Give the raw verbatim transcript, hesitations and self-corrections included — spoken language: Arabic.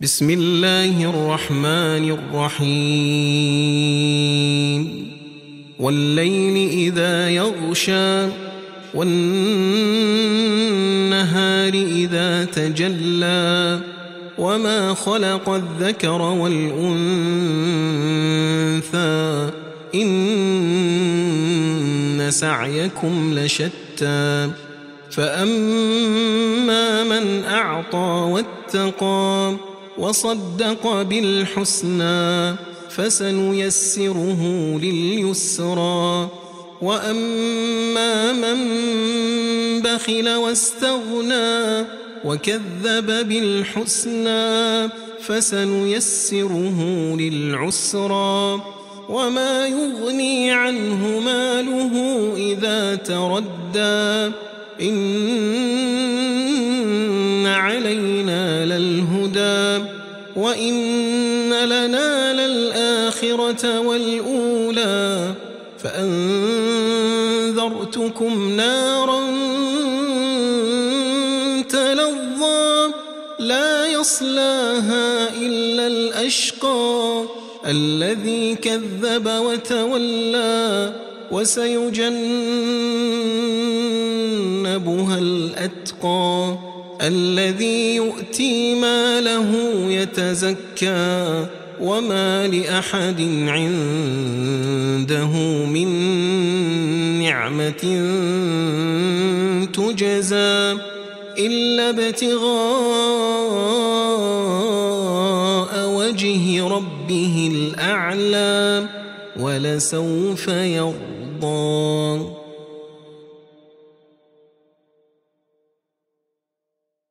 بسم الله الرحمن الرحيم والليل إذا يغشى والنهار إذا تجلى وما خلق الذكر والأنثى إن سعيكم لشتى فأما من أعطى واتقى وصدق بالحسنى فسنيسره لليسرى وأما من بخل واستغنى وكذب بالحسنى فسنيسره للعسرى وما يغني عنه ماله إذا تردى إن علينا للهدى وإن لنا للآخرة والأولى فأنذرتكم نارا تلظى لا يصلاها إلا الأشقى الذي كذب وتولى وسيجنبها الأتقى الذي يؤتي ماله يتزكى وما لأحد عنده من نعمة تجزى إلا ابتغاء وجه ربه الأعلى ولسوف يرضى.